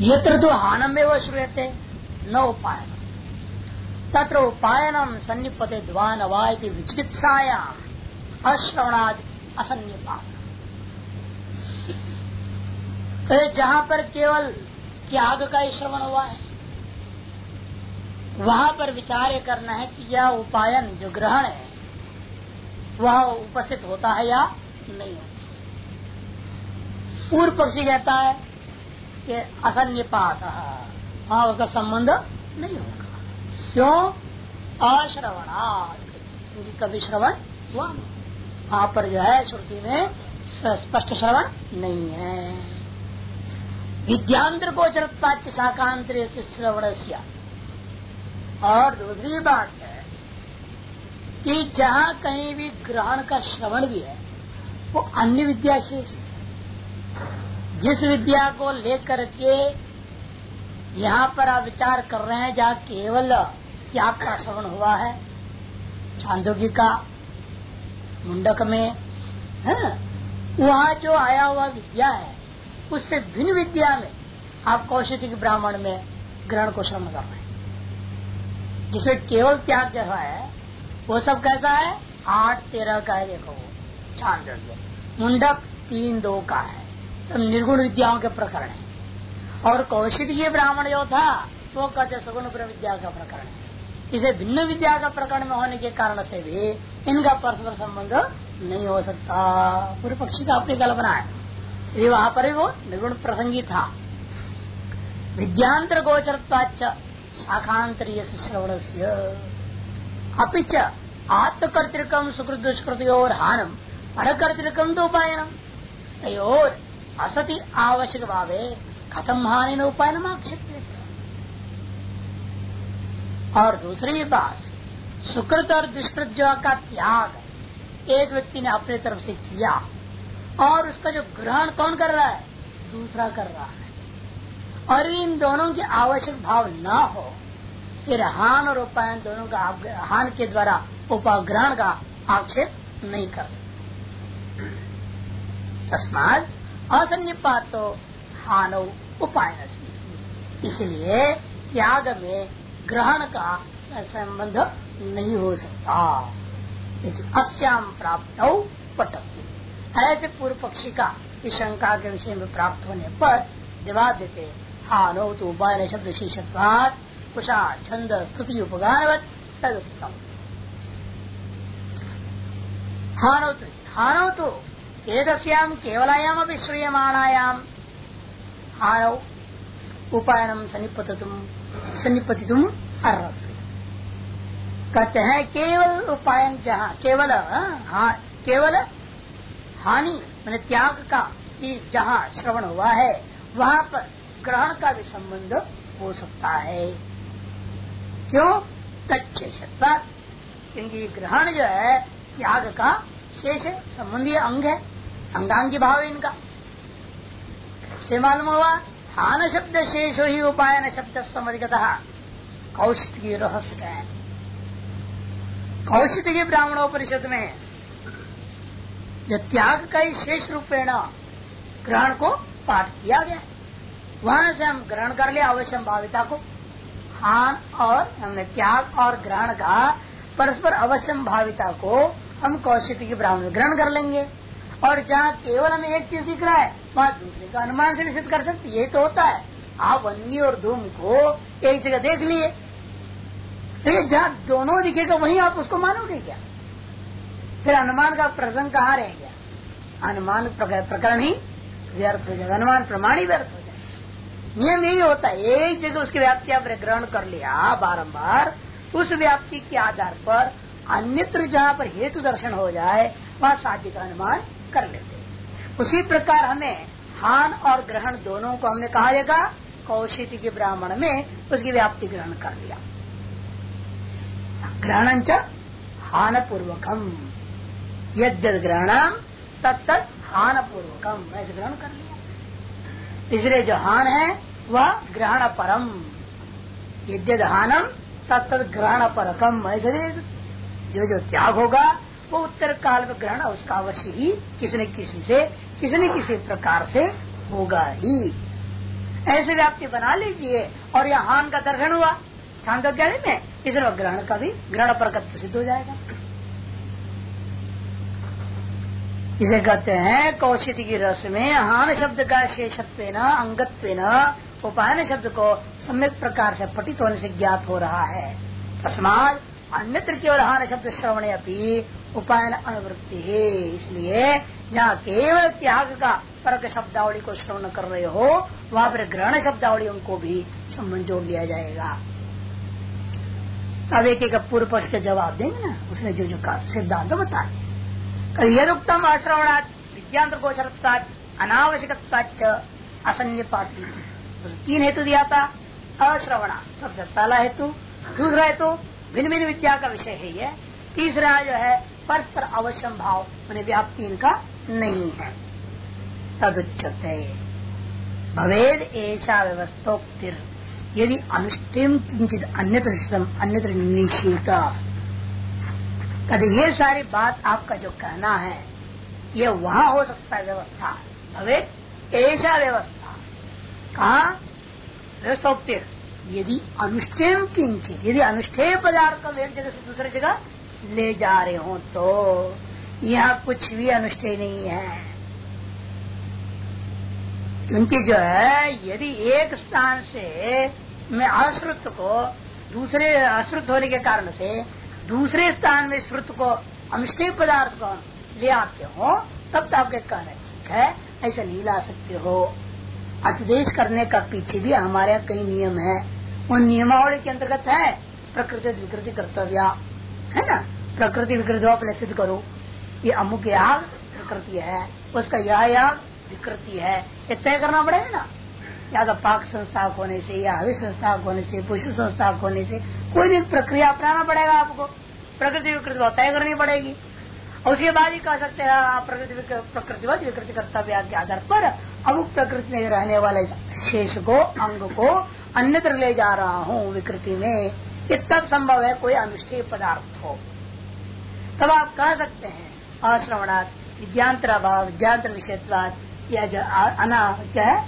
यत्र तो हानम में वो श्रूयते न उपायन तत्र उपायनम सन्निपते द्वान अवायति विचिकित्सायाम अश्रवणादि असन्निपात। तो जहाँ पर केवल त्याग का ही श्रवण हुआ है वहां पर विचार करना है कि यह उपायन जो ग्रहण है वह उपस्थित होता है या नहीं होता। पूर्व पक्षी कहता है कि असन्निपात, वहां उसका संबंध नहीं होगा। क्यों? अश्रवणात्, क्योंकि कभी श्रवण हुआ नहीं, वहां पर जो है श्रुति में स्पष्ट श्रवण नहीं है। विद्यांतर गोचरत्वाच्च शाकांतरे से श्रवण। और दूसरी बात है कि जहाँ कहीं भी ग्रहण का श्रवण भी है वो अन्य विद्या शेष है। जिस विद्या को लेकर के यहाँ पर आप विचार कर रहे हैं, जहाँ केवल त्याग का श्रवण हुआ है, छांदोग्य का मुंडक में है, वहाँ जो आया हुआ विद्या है उससे भिन्न विद्या में आप कौशिक ब्राह्मण में ग्रहण को श्रवण कर रहे हैं। जिसमें केवल त्याग जैसा है वो सब कैसा है, 8-13 का है। देखो वो छांदोग्य मुंडक 3-2 का है, सब निर्गुण विद्याओं के प्रकरण है। और कौशिकीय ब्राह्मण जो था वो कहते सगुण ब्रह्म विद्या का प्रकरण है। इसे भिन्न विद्या का प्रकरण में होने के कारण से भी इनका परस्पर संबंध नहीं हो सकता। पूर्व पक्षी का अपनी कल्पना है, ये वहां पर भी वो निर्गुण प्रसंगी था। विद्यांतर गोचरत्वाच्च शाखांतरीय श्रवण अपिच आत्मकर्तृकम सुकृत दुष्कृतयोर हानम परकर्तृकम तो उपायनम तयोर असति आवश्यक भावे खत्म हानि न उपायनम आक्षेप। और दूसरी बात, सुकृत और दुष्कृत का त्याग एक व्यक्ति ने अपने तरफ से किया और उसका जो ग्रहण कौन कर रहा है, दूसरा कर रहा है, और इन दोनों के आवश्यक भाव न हो, फिर हान और उपायन दोनों का हान के द्वारा उपाग्रहण का आक्षेप नहीं कर सकते। तस्मात् असन्निपातो हानो उपायन, इसलिए त्याग में ग्रहण का संबंध नहीं हो सकता। अस्याम प्राप्त पटक्ति, ऐसे पूर्व पक्षी का इस शंका के विषय में प्राप्त होने पर जवाब देते, हानो तो उपायन शब्द शेषत्वात् कुशा छंद स्तुति उपगानवत् तदुक्तम। हानो तो एतस्याम केवलायाम अपि श्रूयमाणायाम हानो उपायनम सन्निपतितुम अर्हति। कहते हैं केवल उपायन जहाँ केवल हानि मैंने त्याग का कि जहाँ श्रवण हुआ है वहाँ पर ग्रहण का भी संबंध हो सकता है। क्यों? तच्छेषत्वात्, क्योंकि ग्रहण जो है त्याग का शेष है, संबंधी अंग है, अंगांगी भाव है इनका। कैसे मालूम हुआ? हान शब्द शेषो ही उपायन शब्द समधिगतः कौशिकी रहस्य है। कौशिकी ब्राह्मणोपनिषद में जो त्याग का ही शेष रूपेण ग्रहण को पाठ किया गया, वहां से हम ग्रहण कर लिया अवश्यम भाविता को। हान और हमने त्याग और ग्रहण का परस्पर अवश्यम भाविता को हम कौशिकी ब्राह्मण ग्रहण कर लेंगे। और जहाँ केवल हमें एक चीज दिख रहा है वहाँ दूसरे का अनुमान से निश्चित कर सकते। ये तो होता है, आप वन्नी और धूम को एक जगह देख लिए, लेकिन जहाँ दोनों दिखेगा वहीं आप उसको मानोगे क्या? फिर अनुमान का प्रसंग कहाँ रह गया? अनुमान प्रकरण ही व्यर्थ हो जाएगा, अनुमान प्रमाण ही व्यर्थ हो जाएगा। नियम यही होता है, एक जगह उसकी व्याप्ति आप ग्रहण कर लिया बारंबार, उस व्याप्ति के आधार पर अन्यत्र जहाँ पर हेतु दर्शन हो जाए वहाँ साध्य का अनुमान कर लेते। उसी प्रकार हमें हान और ग्रहण दोनों को हमने कहा जाएगा कौशिकी के ब्राह्मण में उसकी व्याप्ति ग्रहण कर लिया। ग्रहण हान पूर्वकम यद्यद ग्रहणम तत्त हान पूर्वकम, ऐसे ग्रहण कर लिया। इसलिए जो हान है वह ग्रहण परम, यद्यद हानम तत्त ग्रहण परकम, ऐसे जो त्याग होगा वो उत्तर काल में ग्रहण उसका अवश्य ही किसी न किसी प्रकार से होगा ही। ऐसे व्याप्ति बना लीजिए। और यह हान का दर्शन हुआ छांदोग्य में, इसलिए ग्रहण का भी ग्रहण परकत्व सिद्ध हो जाएगा। इसे कहते हैं कौशिक की रस में हान शब्द का शेषत्व अंगत्व उपायन शब्द को सम्यक प्रकार से पठित होने से ज्ञात हो रहा है। तस्मात् अन्यत्र केवल हान शब्द श्रवणे अपनी उपायन अनुवृत्ति है। इसलिए जहाँ केवल त्याग का परक शब्दावली को श्रवण कर रहे हो वहाँ पर ग्रहण शब्दावलियों को भी संबंध जोड़ लिया जाएगा। अब एक पूर्व पक्ष के जवाब देंगे ना, उसने जो सिद्धांत बताए। यदुक्तम अश्रवणात् विद्यांतर गोचरत्वात् अनावश्यकत्वाच्च असन्निपाति, 3 हेतु दिया था। अश्रवणा सबसे पहला हेतु, दूसरा हेतु भिन्न भिन्न विद्या का विषय है ये, तीसरा जो है परस्पर अवश्यम भाव मैंने व्याप्ति इनका नहीं है। तदुच्यते भवेद ऐसा व्यवस्थोक्तिर यदि अनुष्ठेम किंचित अन्यत्र निषेध। कभी ये सारी बात आपका जो कहना है ये वहाँ हो सकता है व्यवस्था, भवेद ऐसा व्यवस्था। कहाँ व्यवस्थोक्तिर यदि अनुष्ठेम किंचित, यदि अनुष्ठेय पदार्थ को एक जगह से दूसरी जगह ले जा रहे हो तो यहाँ कुछ भी अनुष्ठेय नहीं है। क्योंकि जो है यदि एक स्थान से मैं अश्रुत को दूसरे अश्रुत होने के कारण से दूसरे स्थान में श्रुत को अनुष्ठेय पदार्थ को ले आते हो तब तो आपके कहना ठीक है, ऐसा नहीं ला सकते हो। अतिदेश करने का पीछे भी हमारे यहाँ कई नियम है। उन नियमावली के अंतर्गत है प्रकृति विकृति कर्तव्य है ना। प्रकृति विकृति अपने सिद्ध करो, ये अमुक याग प्रकृति है, उसका यह याग विकृति है, ये तय करना पड़ेगा ना। या तो पाक संस्थाक होने से या हवि संस्थाक होने से पुष्प संस्थाक होने से कोई भी प्रक्रिया अपनाना पड़ेगा आपको। प्रकृति विकृति तय करनी पड़ेगी। और उसके बाद ही कह सकते हैं प्रकृतिवत विकृति कर्तव्य के आधार पर अमुक प्रकृति में रहने वाले शेष को अंग को अन्यत्र ले जा रहा हूँ विकृति में, ये तब संभव है कोई अनुष्ठेय पदार्थ हो। तब आप कह सकते हैं अश्रवणात् विद्यांतर अभाव विद्यांतर विषयत्वात् या क्या है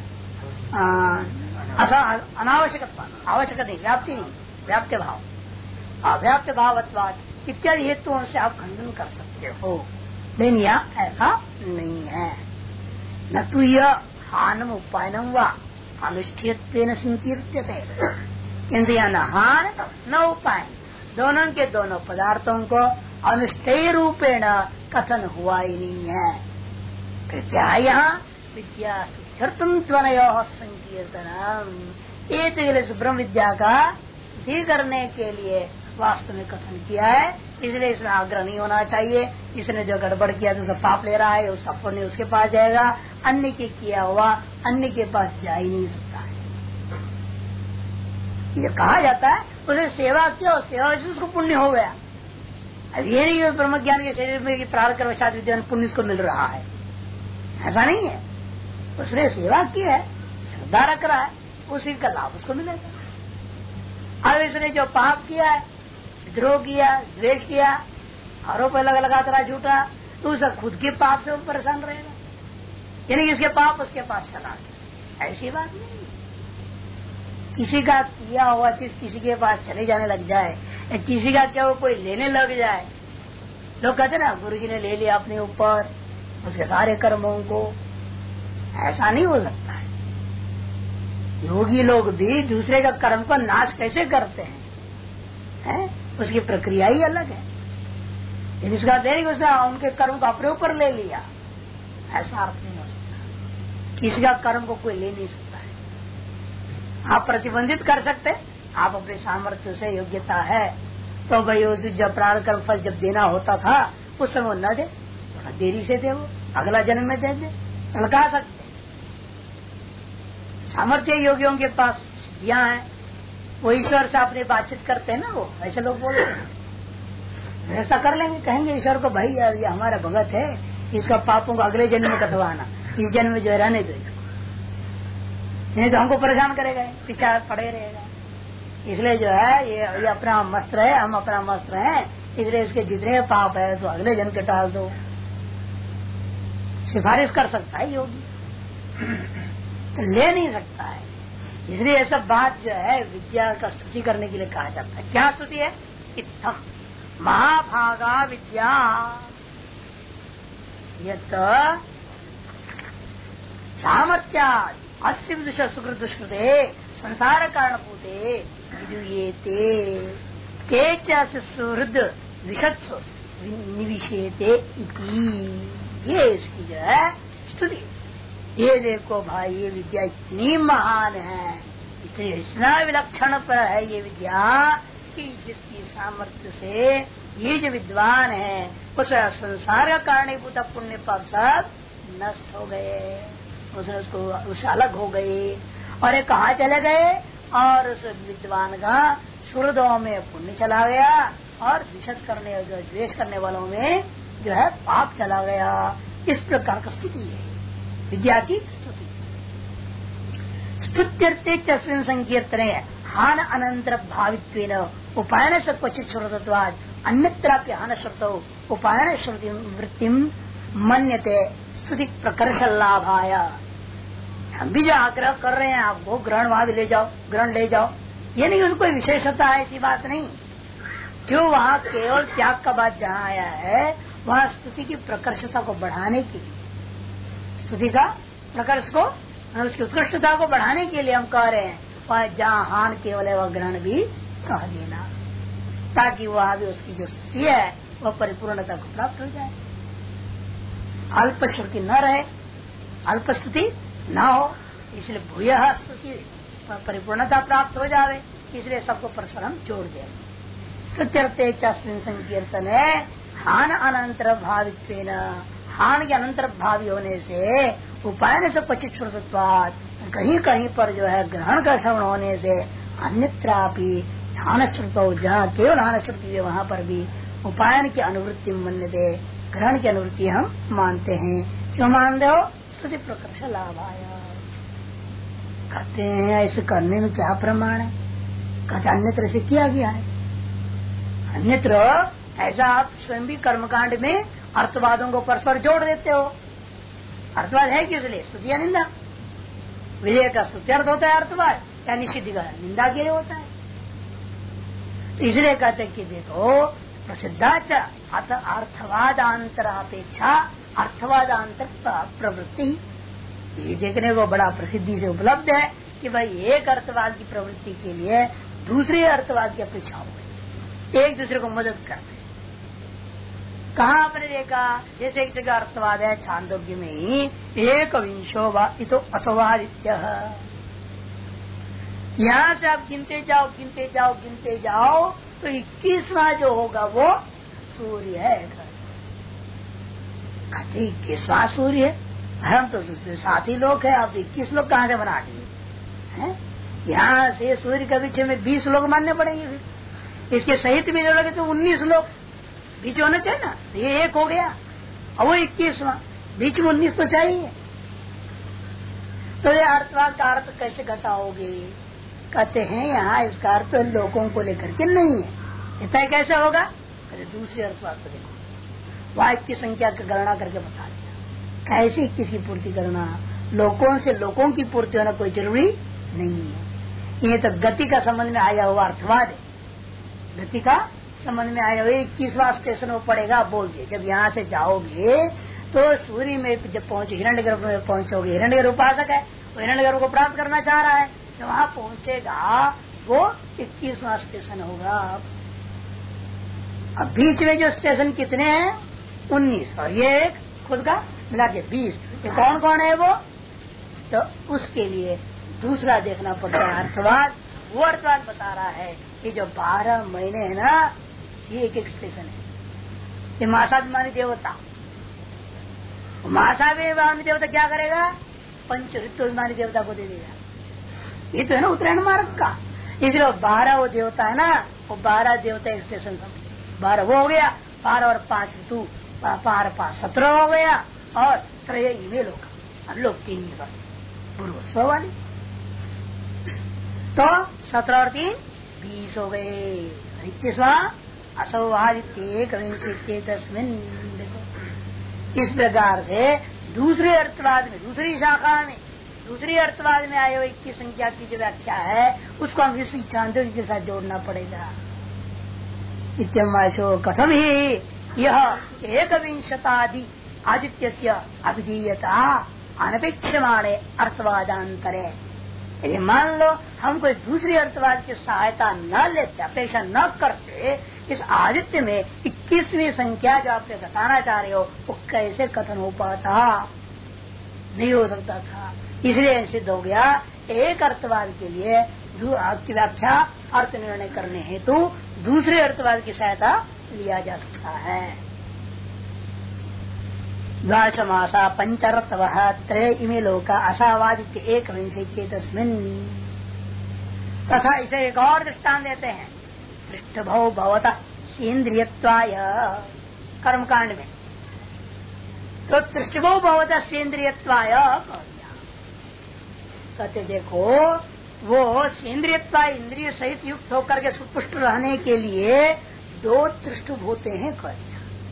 अनावश्यक आवश्यक नहीं, व्याप्ति नहीं, व्याप्य भाव अव्याप्य भावत्वात् इत्यादि हेतुओं से आप खंडन कर सकते हो। लेकिन यह ऐसा नहीं है। न तो यह हानम उपायनम व अनुष्ठेयत्वेन संकीर्त्यते, किंतु यह न हान न उपायन दोनों के दोनों पदार्थों को अनुष्ठेय रूपेण कथन हुआ ही नहीं है। फिर क्या यहाँ विद्या सुत्यर्थम त्वनयोः संकीर्तनम, एक ब्रह्म विद्या का सिद्धि करने के लिए वास्तव में कथन किया है। इसलिए इसमें आग्रह नहीं होना चाहिए। इसने जो गड़बड़ किया तो उसका पाप ले रहा है, उसका पुण्य उसके पास जाएगा, अन्य के किया हुआ अन्य के पास जा ही नहीं सकता है। ये कहा जाता है उसे सेवा किया और सेवा से उसको पुण्य हो गया। अब ये नहीं ब्रह्म ज्ञान के शरीर में प्रारंभ कर्मशाद विद्वान पुण्य उसको मिल रहा है, ऐसा नहीं है। उसने सेवा की है, श्रद्धा रख रहा है, उसी का लाभ उसको मिलेगा। अब इसने जो पाप किया है, विद्रोह किया, द्वेष किया, आरोप अलग लगाता रहा झूठा, तो उसे खुद के पाप से वो परेशान रहेगा, यानी इसके पाप उसके पास चला गया। ऐसी बात नहीं। किसी का किया हुआ चीज किसी के पास चले जाने लग जाए, किसी का क्या वो कोई लेने लग जाए, लोग कहते ना गुरुजी ने ले लिया अपने ऊपर उसके सारे कर्मों को, ऐसा नहीं हो सकता है। योगी लोग भी दूसरे का कर्म को नाश कैसे करते हैं, उसकी प्रक्रिया ही अलग है। जिसका देख उनके कर्म को अपने ऊपर ले लिया, ऐसा अर्थ नहीं हो सकता। किसी का कर्म को कोई ले नहीं सकता है। आप प्रतिबंधित कर सकते, आप अपने सामर्थ्य से योग्यता है तो भाई जब प्राण कर्म फल जब देना होता था उस समय वो न दे, थोड़ा देरी से दे, वो अगला जन्म में दे दे, लगा सकते। सामर्थ्य योगियों के पास सिद्धियां हैं, वो ईश्वर से अपनी बातचीत करते हैं ना, वो ऐसे लोग बोलते हैं। ऐसा कर लेंगे, कहेंगे ईश्वर को भाई यार ये हमारा भगत है, इसका पापों को अगले जन्म में कटवाना, इस जन्म में जो है रहने दो इसको, नहीं तो हमको परेशान करेगा, पीछा पड़े रहेगा। इसलिए जो है ये अपना मस्त है, हम अपना मस्त है, इसलिए इसके जितने पाप है तो अगले जन्म के टाल दो। सिफारिश कर सकता है योगी, तो ले नहीं सकता है। इसलिए ये सब बात जो है विद्या का स्तुति करने के लिए कहा जाता है। क्या स्तुति है? इत्थम महाभागा विद्या यत सामर्थ्या अस्य विदुष सुकृत दुष्कृते संसार कारणभूते विदुयेते केच सुहृद विशत्सु निविशेते इति। ये इसकी जो है स्तुति। ये देखो भाई, ये विद्या इतनी महान है, इतनी इतना विलक्षण पर है ये विद्या कि जिसकी सामर्थ्य से ये जो विद्वान है उस संसार का कारणीभूत पुण्य पाप सब नष्ट हो गए, उससे अलग हो गए। और ये कहाँ चले गए? और उस विद्वान का सुहृदों में पुण्य चला गया और द्वेष करने जो द्वेष करने वालों में जो है पाप चला गया। इस प्रकार का स्थिति है विद्या की स्तुति। स्तुत्यर्थे चस्मिन् संकीर्तने हान अनंतर भावित्वेन उपायन से क्वचित् श्रुतत्वात् अन्यत्रापि हान श्रुतौ उपायन श्रुति वृत्तिम मन्यते स्तुति प्रकर्ष लाभाय। हम भी जो आग्रह कर रहे हैं आपको ग्रहण वहां भी ले जाओ, ग्रहण ले जाओ, ये नहीं उनको विशेषता है, ऐसी बात नहीं। क्यों? वहाँ केवल त्याग का बात जहाँ आया है वहाँ स्तुति की प्रकर्षता को बढ़ाने के लिए, स्तुति का प्रकर्ष को, उसकी उत्कृष्टता को बढ़ाने के लिए हम कह रहे हैं वह जहाँ हान केवल है वह ग्रहण भी कह देना, ताकि वह भी उसकी जो स्तुति है वह परिपूर्णता को प्राप्त हो जाए, अल्प श्रुति न रहे, अल्प स्तुति न हो। इसलिए भूय स्तुति परिपूर्णता प्राप्त हो जावे, इसलिए सबको परस्पर हम जोड़ दें। सत्यर्थे चस्मिन् संकीर्तन है हान अनंतर भावित्वेन, हान के अनंतर भावी होने से उपायन से क्वचित् श्रुतत्वात्, कहीं कहीं पर जो है ग्रहण का श्रवण होने से अन्यत्रापि हान श्रुतो, जहाँ केवल हान श्रुति है वहाँ पर भी उपायन की अनुवृत्ति मन्यते, ग्रहण की अनुवृत्ति हम मानते हैं। क्यों मानते हो? स्तुति प्रकर्ष लाभ आया। कहते हैं ऐसे करने में क्या प्रमाण है? कहते अन्यत्र से किया गया है, अन्यत्र ऐसा आप स्वयं भी कर्मकांड में अर्थवादों को परस्पर जोड़ देते हो। अर्थवाद है किस लिए? स्तुति या निंदा। विजय का स्तुति अर्थ होता है अर्थवाद, या निषिद्ध का निंदा के लिए होता है। तो इसलिए कहते कि देखो प्रसिद्धाच अर्थवादांतर अपेक्षा अर्थवादांतर प्रवृत्ति, ये देखने को बड़ा प्रसिद्धि से उपलब्ध है कि भाई एक अर्थवाद की प्रवृत्ति के लिए दूसरे अर्थवाद की अपेक्षा हो गई, एक दूसरे को मदद करते। कहाँ आपने देखा? जैसे एक जगह अर्थवाद है छांदोग्य में ही एक विंशो तो असवादित्य, यहाँ से आप गिनते जाओ गिनते जाओ गिनते जाओ तो 21वां जो होगा वो सूर्य है। कहते 21वां सूर्य है, हम तो दूसरे साथी लोग हैं, आप 21 लोग कहाँ से बना दिए? यहाँ से सूर्य के पीछे में 20 लोग मानने पड़ेंगे, फिर इसके सहित भी लगे तो 19 लोग बीच होना चाहिए ना। ये एक हो गया और वो 21वां, बीच में 19 तो चाहिए। तो ये अर्थवाद का अर्थ कैसे घटाओगे? कहते हैं यहाँ इसका अर्थ लोगों को लेकर के नहीं है। इतना कैसे होगा? कहते दूसरे अर्थवाद को देखो, वह 21 संख्या की गणना करके बता दिया। कैसे 21 की पूर्ति करना? लोगों से लोगों की पूर्ति होना कोई जरूरी नहीं है। ये तो गति का संबंध में आया हुआ अर्थवाद है, गति का संबंध में आया हुआ 21वां स्टेशन वो पड़ेगा। बोल दिए जब यहाँ से जाओगे तो सूर्य में जब पहुंचे हिरण्यगर्भ में पहुंचोगे, हिरण्यगर्भ उपासक है, वो हिरण्यगर्भ को प्राप्त करना चाह रहा है, जब वहां पहुंचेगा वो 21वां स्टेशन होगा। अब बीच में जो स्टेशन कितने हैं? 19, और ये एक खुद का मिला के 20। ये कौन कौन है वो? तो उसके लिए दूसरा देखना पड़ता है अर्थवाद। वो अर्थवाद बता रहा है कि जो 12 महीने है ना, ये एक एक स्टेशन है। ये मासाभिमानी देवता, मासाभिमानी देवता क्या करेगा? पंच ऋतुभिमानी देवता को दे देगा। ये तो है ना उत्तरायण मार्ग का, इसलिए 12 वो देवता है ना, वो 12 देवता एक स्टेशन समझे। 12 वो हो गया, 12 और 5 ऋतु, 5 5 17 हो गया, और 3 ईमेल होगा। अब लोग 3 ही बस पूर्व स्व वाली, तो 17 और 3 20 हो गए। 21वां असौवादित्य कविंशित्य तस्मिन्। देखो इस प्रकार से दूसरे अर्थवाद में, दूसरी शाखा में दूसरी अर्थवाद में आए हुए की संख्या की जो व्याख्या है उसको हम इस इच्छांत के साथ जोड़ना पड़ेगा। इत्यमाशो कथम ही यह एक विंशतादि आदित्य से अभिधीयता अनपेक्षमाणे अर्थवादांतरे। यदि मान लो हम कोई दूसरी अर्थवाद की सहायता न लेते, अपेक्षा न करते, इस आदित्य में 21वीं संख्या जो आपने बताना चाह रहे हो वो कैसे कथन हो पाता? नहीं हो सकता था। इसलिए सिद्ध हो गया एक अर्थवाद के लिए आपकी व्याख्या अर्थ निर्णय करने हेतु दूसरे अर्थवाद की सहायता लिया जा सकता है। द्वादशमासा पंचरत्व त्रय इमे लोका असावादित्य एक विंशति तस्मिन्। तथा इसे एक और दृष्टांत देते हैं। पृष्ठभव भवता सेन्द्रियत्वाय कर्मकांड में, तो पृष्ठभव भवता सेन्द्रियत्वाय कहते देखो वो सेन्द्रियत्वा इंद्रिय सहित युक्त होकर के सुपुष्ट रहने के लिए 2 तृष्टुभ होते हैं कह दिया।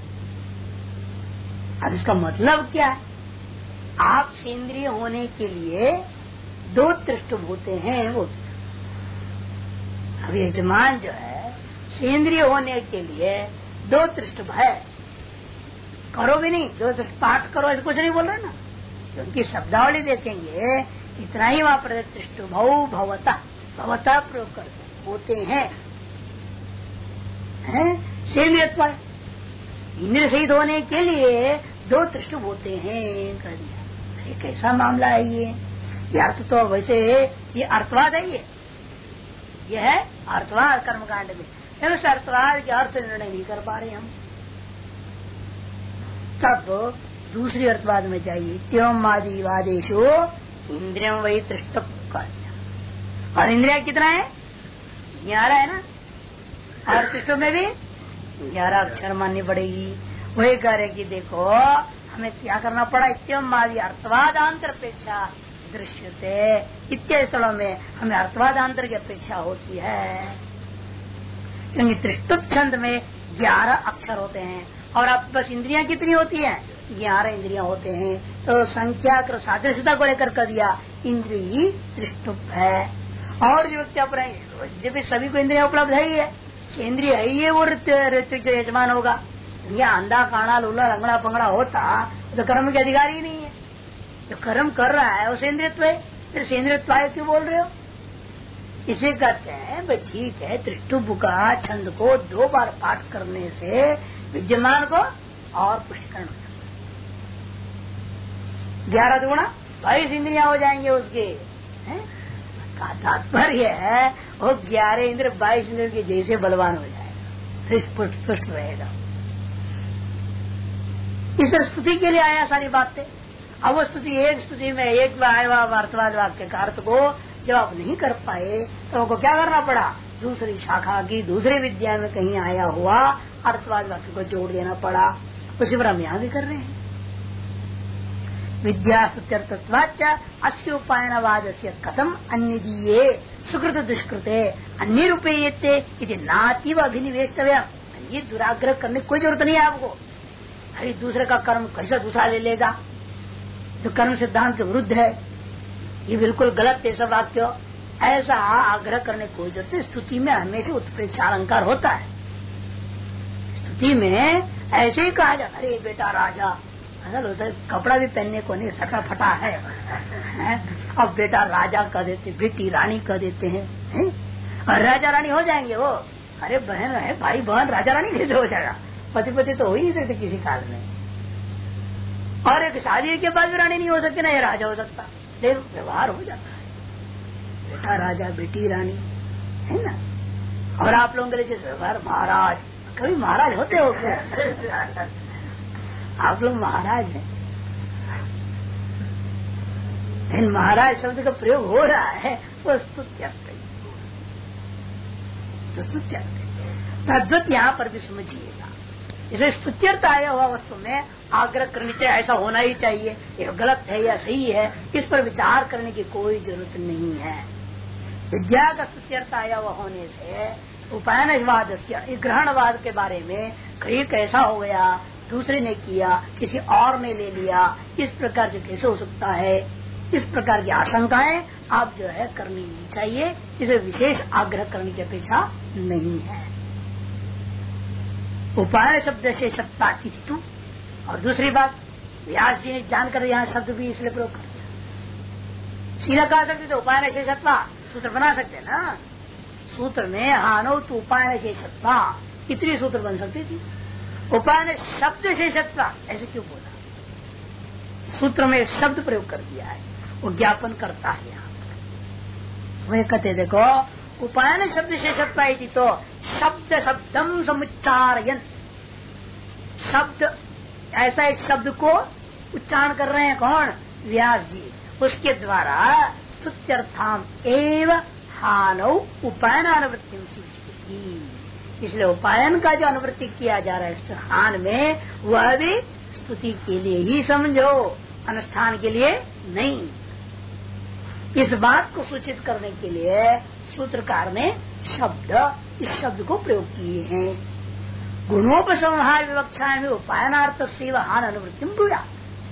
अब इसका मतलब क्या है? आप सेंद्रिय होने के लिए 2 तृष्टुभ होते हैं। वो अब यजमान जो है सेंद्रिय होने के लिए 2 तृष्टुभ है। करो भी नहीं, 2 पाठ करो ऐसा कुछ नहीं बोल रहे ना, क्योंकि शब्दावली देखेंगे इतना ही वहां पर तृष्टुभौ भवता भवता प्रयोग करते होते हैं, सेंद्रियत्व इंद्रिय सहित होने के लिए 2 तृष्टुभ होते हैं कर दिया। ये कैसा मामला है? ये अर्थ तो वैसे ये अर्थवाद है, ये है अर्थवाद कर्मकांड में। उस अर्थवाद के अर्थ निर्णय नहीं कर पा रहे हम, तब दूसरी अर्थवाद में जाइए। त्योम आदिवादेशो इंद्रियम वही तृष्ट कर दिया। और इंद्रिया कितना है? 11 है ना, और तृष्टुभ में भी 11 अक्षर माननी पड़ेगी। वही कह रहे कि देखो हमें क्या करना पड़ा, इत्यम आदि अर्थवादांतर अपेक्षा दृश्यते, इत्यादि स्थलों में हमें अर्थवादांतर की अपेक्षा होती है, क्योंकि तृष्टुभ छंद में 11 अक्षर होते हैं और अब बस इंद्रियां कितनी होती हैं? 11 इंद्रियां होते हैं। तो संख्या कर सादृश्यता को लेकर कर दिया इंद्रिय तृष्टुभ है। और जो व्यक्ति अपने जब सभी को इंद्रिया उपलब्ध है ही है, इंद्रिय है ही, वो ऋत्विक जो यजमान होगा। यह अंधा काना लूला रंगड़ा पंगड़ा होता तो कर्म के अधिकारी ही नहीं है। जो कर्म कर रहा है वो सेंद्रियत्व है, फिर सेंद्रियत्व क्यों बोल रहे हो? इसे कहते हैं भाई ठीक है, तृष्टुभ का छंद को 2 बार पाठ करने से विद्यमान को और पुष्टिकरण हो जाता, 11 दुगुना 22 इंद्रियां हो जाएंगे उसके। तात्पर्य है वो 11 इंद्र 22 इंद्र के जैसे बलवान हो जाएगा, फिर पुष्ट रहेगा। इस तरह स्तुति के लिए आया सारी बातें। अब वो स्तुति एक स्तुति में एक आया अर्थवाद वाक्य का अर्थ को जब आप नहीं कर पाए तो उनको क्या करना पड़ा? दूसरी शाखा की दूसरी विद्या में कहीं आया हुआ अर्थवाद वाक्य को जोड़ देना पड़ा। उसी पर हम यहाँ भी कर रहे हैं। विद्या सुत्यर्थत्वाच्च अस्य उपायनवाद से कथम अन्य दिए सुकृत दुष्कृते अन्य रूपेयते इति नातीव अभिनिवेशव्य। ये दुराग्रह करने की कोई जरूरत नहीं है आपको। अरे दूसरे का कर्म कैसा दूसरा ले लेगा, जो कर्म सिद्धांत के विरुद्ध है, ये बिल्कुल गलत है सब वाक्य। ऐसा आग्रह करने की कोई जरूरत नहीं। स्तुति में हमेशा उत्प्रेक्षा अलंकार होता है। स्तुति में ऐसे ही कहा जाता अरे बेटा राजा, असल कपड़ा भी पहनने को नहीं, सटा फटा है, अब बेटा राजा कह देते, बेटी रानी कह देते हैं, और राजा रानी हो जाएंगे वो। अरे बहन है, भाई बहन राजा रानी कैसे हो जाएगा? पति पति तो हो ही नहीं सकते किसी काल में। और एक शादी के बाद भी रानी नहीं हो सकती ना, ये राजा हो सकता। देख व्यवहार हो जाता है, बेटा राजा बेटी रानी है ना। और आप लोगों के लिए जैसे व्यवहार महाराज, कभी महाराज होते हो क्या? आप लोग महाराज हैं, इन महाराज शब्द का प्रयोग हो रहा है वो स्तुत्यर्थ है, तो स्तुत्यर्थ तद्वत यहाँ पर भी समझिएगा। इसे स्तुत्यर्थ आया हुआ वस्तु में आग्रह करनी चाहिए, ऐसा होना ही चाहिए, ये गलत है या सही है, इस पर विचार करने की कोई जरूरत नहीं है। विद्या का स्तुत्यर्थ आया हुआ होने से उपायनवाद ग्रहणवाद के बारे में कहीं कैसा हो गया, दूसरे ने किया किसी और ने ले लिया, इस प्रकार से कैसे हो सकता है, इस प्रकार की आशंकाएं आप जो है करनी नहीं चाहिए, इसे विशेष आग्रह करने की अपेक्षा नहीं है। उपाय शब्द से सत्ता इतु। और दूसरी बात, व्यास जी ने जानकर यहाँ शब्द भी इसलिए प्रयोग कर दिया। सीधा कहा सकते थे उपाय से सत्ता, सूत्र बना सकते ना, सूत्र में हानो तो उपाय से सत्ता इतनी सूत्र बन सकती थी। उपाय शब्द से सत्ता ऐसे क्यों बोला? सूत्र में शब्द प्रयोग कर दिया है, वो ज्ञापन करता है। यहाँ वे कहते देखो उपायन शब्द से सत्ता तो शब्द शब्दम समुच्चारयन, शब्द ऐसा एक शब्द को उच्चारण कर रहे हैं कौन? व्यास जी। उसके द्वारा स्तुत्यर्थाम एव हानौ उपायन अनुवृत्ति सूचित। इसलिए उपायन का जो अनुवृत्ति किया जा रहा है हान में, वह भी स्तुति के लिए ही समझो, अनुष्ठान के लिए नहीं। इस बात को सूचित करने के लिए सूत्रकार ने शब्द, इस शब्द को प्रयोग किए हैं। गुणोपसंहार विवक्षा में उपायनार्थ से हान अनुवृत्ति भूया।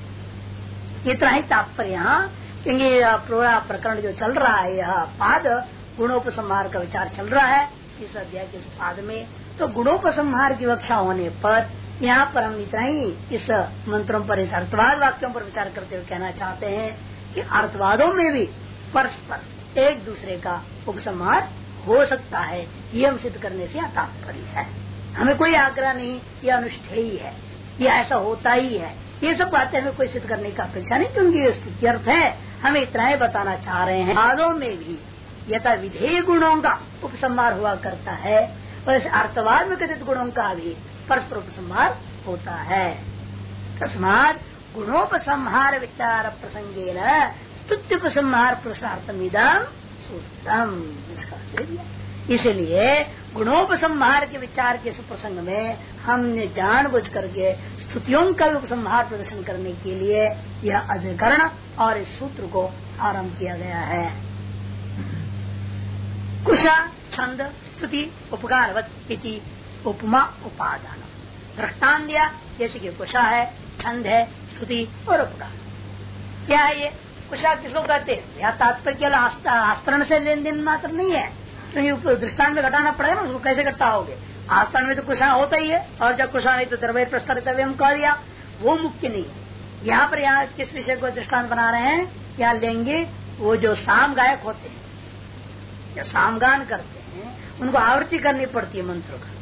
इतना ही तात्पर्य यहाँ, क्योंकि पूरा प्रकरण जो चल रहा है, यह पाद गुणोपसंहार का विचार चल रहा है इस अध्याय के इस पाद में। तो गुणोपसंहार की विवक्षा होने पर यहाँ पर हम इतना ही इस मंत्रों पर, इस अर्थवाद वाक्यों पर विचार करते हुए कहना चाहते हैं कि अर्थवादों में भी परस्पर एक दूसरे का उपसंहार हो सकता है, ये हम सिद्ध करने से तात्पर्य है। हमें कोई आग्रह नहीं, यह अनुष्ठेय है, यह ऐसा होता ही है, ये सब बातें हमें कोई सिद्ध करने का अपेक्षा नहीं, क्योंकि ये स्तुति अर्थ है। हमें इतना ही बताना चाह रहे हैं वादों में भी यथा विधेय गुणों का उपसंहार हुआ करता है, और इस अर्थवाद में कथित गुणों का भी परस्पर उपसंहार होता है। तस्मात् गुणोपसंहार विचार प्रसंगेन स्तुत्योपसंहार पुरुषार्थमिदं सूत्रम, इसका इसलिए गुणोपसंहार के विचार के इस प्रसंग में हमने जानबूझ करके स्तुतियों का उपसंहार प्रदर्शन करने के लिए यह अधिकरण और इस सूत्र को आरंभ किया गया है। कुशा छंद स्तुति उपकारवत इति उपमा उपादान दृष्टान दिया, जैसे कि कुशा है, छंद है, स्तुति और उपकार। क्या है ये? कुशा किसको कहते हैं? यह तात्पर्य केवल आस्तरण से लेन देन मात्र नहीं है, क्योंकि दृष्टान में घटाना पड़ेगा ना, उसको कैसे घटाओगे? आस्थान में तो कुशा होता ही है, और जब कुशा नहीं तो द्रव्य प्रस्तरित हम कह दिया, वो मुख्य नहीं है। यहाँ पर यहाँ किस विषय को दृष्टांत बना रहे हैं? यहाँ लेंगे वो जो साम गायक होते हैं, जो सामगान करते हैं, उनको आवृत्ति करनी पड़ती है मंत्र का।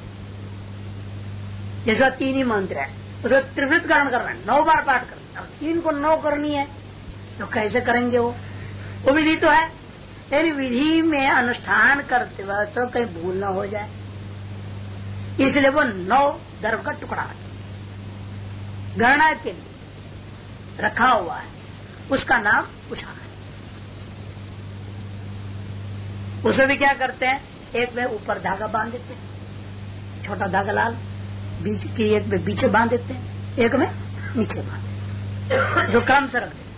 जैसा 3 ही मंत्र है, उसका त्रिवृत गान करना है, 9 बार पाठ करना है, 3 को 9 करनी है, तो कैसे करेंगे? वो विधि तो है, लेकिन विधि में अनुष्ठान करते वक्त तो कहीं भूल न हो जाए, इसलिए वो 9 दर्भ का टुकड़ा गणना के लिए रखा हुआ है, उसका नाम कुशा है। उसमें भी क्या करते हैं? एक में ऊपर धागा बांध देते हैं, छोटा धागा लाल, बीच की एक में पीछे बांध देते हैं, एक में नीचे बांध देते हैं, जो क्रम से रख देते।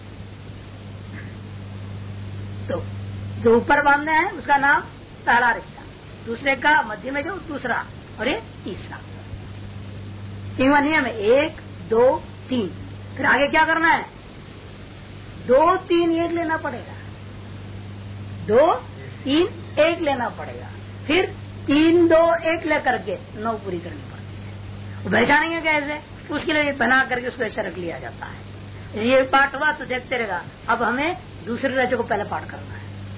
तो जो ऊपर बांधना है उसका नाम पहला रिक्शा, दूसरे का मध्य में जो दूसरा, और ये तीसरा। 3वां नियम है 1 2 3। फिर आगे क्या करना है? 2 3 1 लेना पड़ेगा, 2 3 1 लेना पड़ेगा, फिर 3 2 1 लेकर के 9 पूरी करनी पड़ती है। पहचानेंगे कैसे? उसके लिए बना करके उसको ऐसे रख लिया जाता है। ये पाठ हुआ तो देखते रहेगा, अब हमें दूसरे राज्य को पहले पाठ करना है,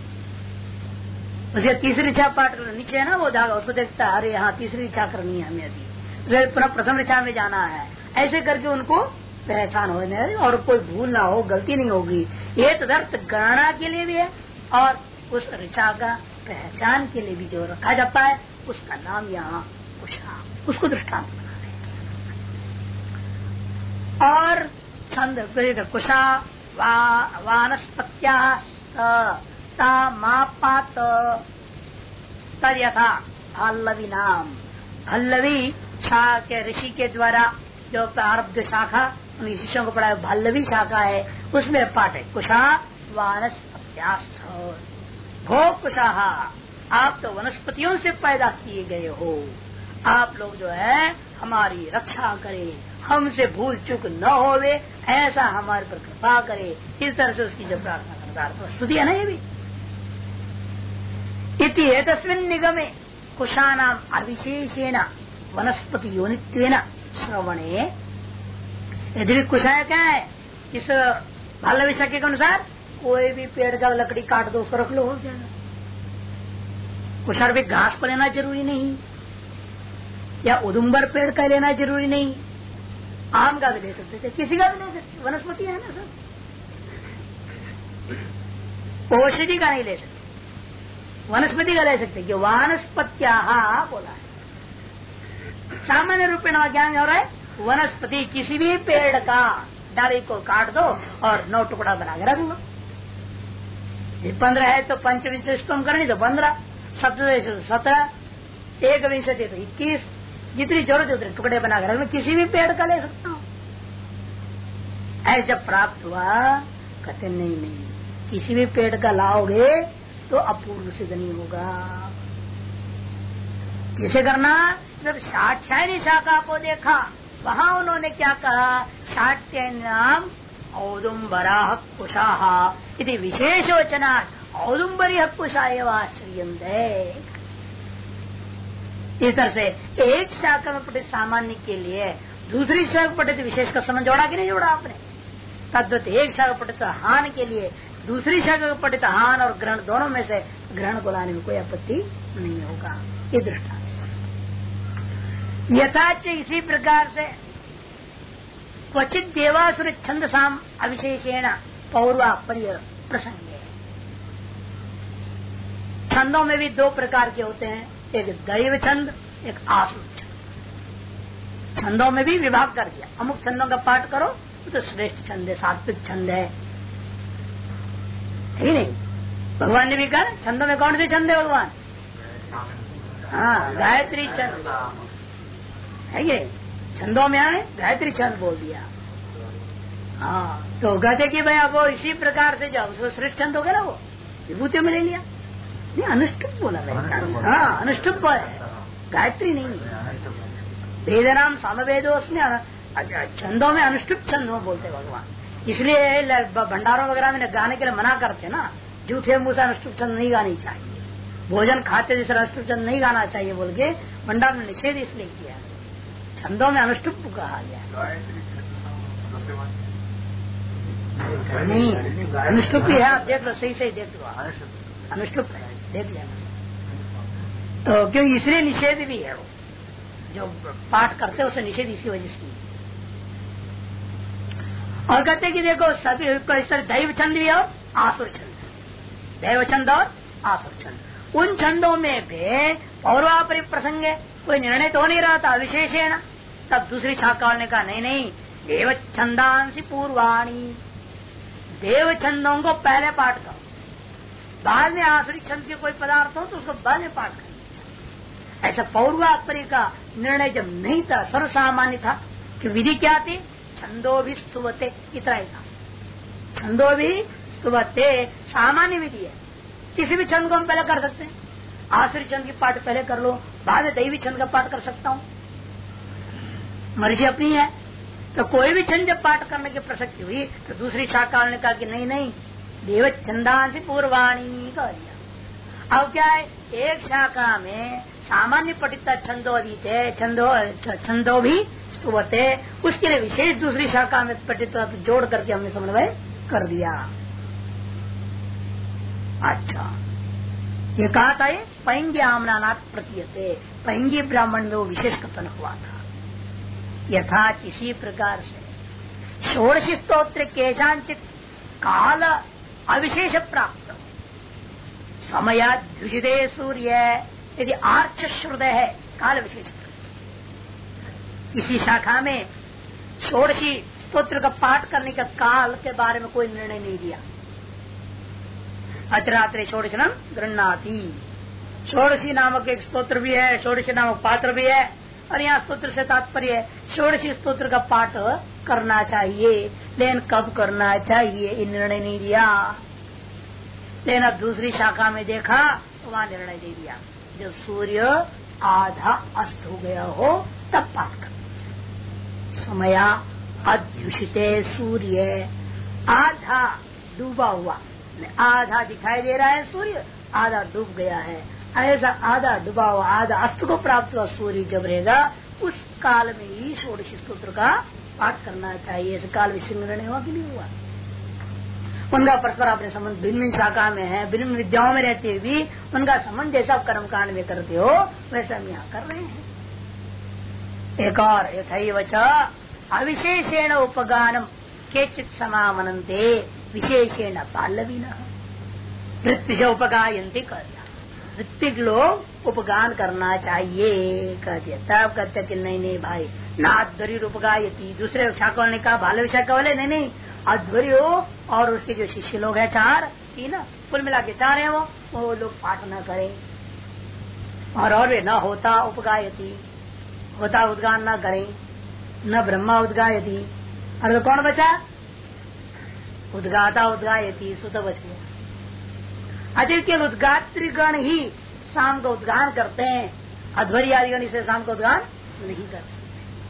उसके तीसरी इच्छा पाठ करना, नीचे है ना वो धागा, उसको देखता है, अरे यहाँ तीसरी इच्छा करनी है हमें, अभी पुनः प्रथम इच्छा में जाना है। ऐसे करके उनको पहचान होने, और कोई भूल ना हो, गलती नहीं होगी। ये तदर्थ गणना के लिए भी है, और उस ऋचा का पहचान के लिए भी जो रखा जाता है, उसका नाम यहाँ कुशा, उसको दृष्टांत बना रहे। और छंद कुशा वानस्पत्या मापात तद यथा भल्लवी नाम, भल्लवी शाखा ऋषि के द्वारा जो प्रारब्ध शाखा उन शिष्यों को पढ़ाया, भल्लवी शाखा है, उसमें पाठ है कुशा वानस्पत्यास्थ भो कुशाहा, आप तो वनस्पतियों से पैदा किए गए हो, आप लोग जो है हमारी रक्षा करें, हमसे भूल चूक न होवे, ऐसा हमारे पर कृपा करे। इस तरह से उसकी जो प्रार्थना करता है, स्तुति है ना ये भी। इति एतस्मिन् निगमे कुशानाम अविशेषेण वनस्पति योनित्वेन श्रवणे। यदि कुशाय क्या है, इस भाल्य विषय के अनुसार कोई भी पेड़ का लकड़ी काट दो, उसको रख लो, हो जाएगा। कुशार भी घास को लेना जरूरी नहीं, या उदुम्बर पेड़ का लेना जरूरी नहीं, आम का भी ले सकते थे, किसी का भी ले सकते, वनस्पति है ना सब। औषधि का नहीं ले सकते, वनस्पति का ले सकते, कि वानस्पत्या बोला है। सामान्य रूप में ज्ञान हो रहा है, वनस्पति किसी भी पेड़ का डाली को काट दो और 9 टुकड़ा बना के रख लो। 15 है तो पंचविंशम करनी तो 15, 17, 1 तो 21, जितनी जरूरत है उतने टुकड़े बना कर मैं किसी भी पेड़ का ले सकता हूँ। ऐसा प्राप्त हुआ, कहते नहीं, किसी भी पेड़ का लाओगे तो अपूर्व सिद्ध नहीं होगा। किसे करना, जब शाख्यायनी शाखा को देखा, वहां उन्होंने क्या कहा, शाख्यानाम औदुम्बराः कुशाः इति विशेषवचनात् औदुम्बरी कुशा एव आश्रयन्ते। इस तरह से एक शाखा में पठित सामान्य के लिए दूसरी शाखा पठित विशेष का संबंध जोड़ा कि नहीं जोड़ा आपने। तद्वत एक शाखा पठित हान के लिए दूसरी शाखा पठित हान और ग्रहण दोनों में से ग्रहण को लाने में कोई आपत्ति नहीं होगा। ये दृष्टांत यथाच इसी प्रकार से क्वचित देवासुर छंदसाम अविशेषेण पौर्वापर्य प्रसंग। छंदों में भी 2 प्रकार के होते हैं, एक दैव छंद, एक आसुर छंद। छंदों में भी विभाग कर दिया, अमुक छंदों का पाठ करो तो श्रेष्ठ छंद है, सात्विक छंद है, ही नहीं। भगवान ने भी कहा छंदों में कौन से छंद है भगवान, हाँ गायत्री छंद है, ये छंदों में आए गायत्री छंद बोल दिया। हाँ तो कहते कि भाई अब वो इसी प्रकार से जो श्रेष्ठ छंद हो गया ना, वो विभूतियों में ले लिया, नहीं अनुष्टुप बोला भाई। हाँ अनुष्टुप है, गायत्री नहीं। वेद नाम सामवेदोस्मि, छंदों में अनुष्टुप छंद बोलते भगवान, इसलिए भंडारों वगैरह में गाने के लिए मना करते ना, झूठे मुंह से अनुष्टुप छंद नहीं गानी चाहिए, भोजन खाते जैसे अनुष्टुप छंद नहीं गाना चाहिए बोल के भंडार में निषेध इसलिए किया। छंदों में अनुष्टुप कहा गया, नहीं अनुष्टुप ही है, आप देख लो, सही देख लो, अनुष्टुप है, देख लेना। तो क्यों इसलिए निषेध भी है, वो जो पाठ करते हैं उसे निषेध इसी वजह से। और कहते कि देखो सभी दैव छंद भी और आसुर छंद, दैव छंद और आसुर छंद, उन छंदों में भी पौर्वापरि प्रसंग है, कोई निर्णय तो नहीं रहा था विशेषण। तब दूसरी शाखा ने कहा नहीं, देव छंदांसी पूर्वाणी, देव छंदों को पहले पाठ करो, बाद में आसुरी छंद के कोई पदार्थ हो तो उसको बाद में पाठ करना। ऐसा पौर्वापरि का निर्णय जब नहीं था, सर्वसामान्य था कि विधि क्या थी, छंदो भी स्तुवते, इतना ही था, छंदो भी स्तुवते सामान्य विधि है। किसी भी छंद को हम पहले कर सकते हैं, आसुरी छंद की पाठ पहले कर लो, बाद में दैवी छंद का पाठ कर सकता हूँ, मर्जी अपनी है। तो कोई भी छंद जब पाठ करने की प्रसक्ति हुई तो दूसरी शाखा ने कहा कि नहीं, देव छंदांसी पूर्वाणी कह दिया। अब क्या है, एक शाखा में सामान्य पठित छंदोदीत है, छंदो भी स्तुवते, उसके लिए विशेष दूसरी शाखा में पठित तो जोड़ करके हमने समन्वय कर दिया। अच्छा, ये कहा था, ये पैंगी आमनानाथ प्रतीयते, पैंगी ब्राह्मण में वो विशेष कथन हुआ था। यथाच इसी प्रकार से षोडश स्तोत्र केशांचित काल अविशेष प्राप्त समयाद्युषिते सूर्य यदि आर्च श्रुत है काल विशेष। किसी शाखा में षोडशी स्तोत्र का पाठ करने का काल के बारे में कोई निर्णय नहीं दिया। अत्रात्रे षोडशनम गृह्णाति, षोडशी नामक एक स्तोत्र भी है, षोडशी नामक पात्र भी है, और यहाँ स्तोत्र से तात्पर्य षोडशी स्तोत्र का पाठ करना चाहिए, लेकिन कब करना चाहिए ये निर्णय नहीं दिया। लेकिन अब दूसरी शाखा में देखा तो वहां निर्णय दे दिया, जब सूर्य आधा अस्त हो गया हो तब पाठ करना। समया अध्युषिते सूर्य, आधा डूबा हुआ, आधा दिखाई दे रहा है सूर्य, आधा डूब गया है। ऐसा आधा डूबा हुआ आधा अस्त को प्राप्त हुआ सूर्य जब रहेगा, उस काल में ही षोडशी स्तोत्र का पाठ करना चाहिए। ऐसे काल विषय निर्णय हुआ कि नहीं हुआ? उनका परस्पर अपने संबंध भिन्न भिन्न शाखा में है, भिन्न भिन्न विद्याओं में रहते हुए भी उनका संबंध जैसा आप कर्मकांड में करते हो वैसा हम यहाँ कर रहे हैं। एक और यथैवच अविशेषेण उपगानम केचित् समामनन्ते विशेषेण बाल्यविनः, ऋत्विज उपगायन्ति कर दिया, ऋत्विज लोग उपगान करना चाहिए कह दिया। तब कहते कि नहीं भाई, ना अध्वर्य उपगायती, दूसरे शाखा वाले ने कहा, बाल्य शाखा वाले नहीं, अध्वर्य और उसके जो शिष्य लोग हैं 4 3 कुल मिला के 4 है, वो लोग पाठ न करें। और वे न होता उपगायती, होता उद्गान न करें, न ब्रह्मा उद्गायती, और तो कौन बचा? उद्गाता उद्गायती, सुत बच गया। अजय केवल उद्गात्रिगण ही शाम को उद्गान करते हैं, अध्वर्य आदिगण इसे शाम को उद्गान नहीं कर सकते।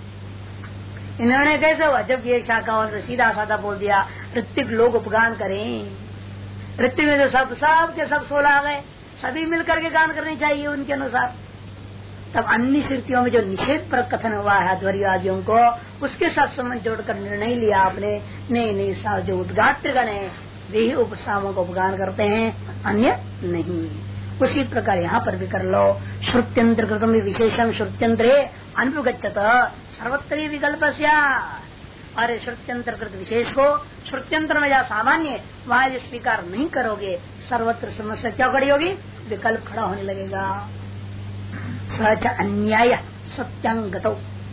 इन्होंने कैसे हुआ? जब ये शाखा वाले सीधा साधा बोल दिया ऋत्विक लोग उपगान करें, ऋत्विक में तो सब के सब 16 आ गए, सभी मिलकर के गान करनी चाहिए उनके अनुसार। तब अन्य श्रुतियों में जो निषेध पर कथन हुआ है अध्वर्य आदियों को, उसके साथ संबंध जोड़कर निर्णय लिया आपने, नहीं जो उद्गात्रगण है वे ही उपसामों को उपगान करते हैं, अन्य नहीं। उसी प्रकार यहाँ पर भी कर लो। श्रुत्यंत्र कृतम विशेषम श्रुत्यंत्रे अनुगच्छत सर्वत्र विकल्प। अरे श्रुत्यंत्र कृत विशेष को श्रुत्यंत्र में जहाँ सामान्य वहाँ जो स्वीकार नहीं करोगे, सर्वत्र समस्या क्या खड़ी होगी? विकल्प खड़ा होने लगेगा। सच अन्याय सत्यांगतो,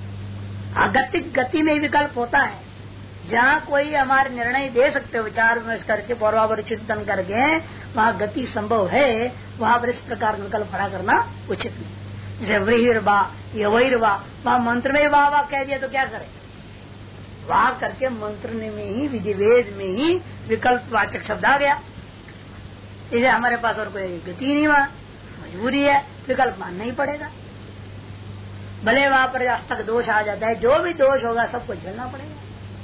अगतिक गति में विकल्प होता है। जहाँ कोई हमारे निर्णय दे सकते हो विचार विमर्श करके पूर्वावर चिंतन करके, वहाँ गति संभव है, वहाँ पर इस प्रकार विकल्प खड़ा करना उचित नहीं। जैसे व्रीहिर्वा यवैर्वा, वहाँ मंत्र में वाह वाह कह दिया तो क्या करे? वाह करके मंत्र में ही विधिवेद में ही विकल्प वाचक शब्द आ गया। इसे हमारे पास और कोई गति नहीं, वहाँ मजबूरी है, विकल्प मानना ही पड़ेगा। भले वहां पर हस्तक दोष आ जाता है, जो भी दोष होगा सबको झेलना पड़ेगा।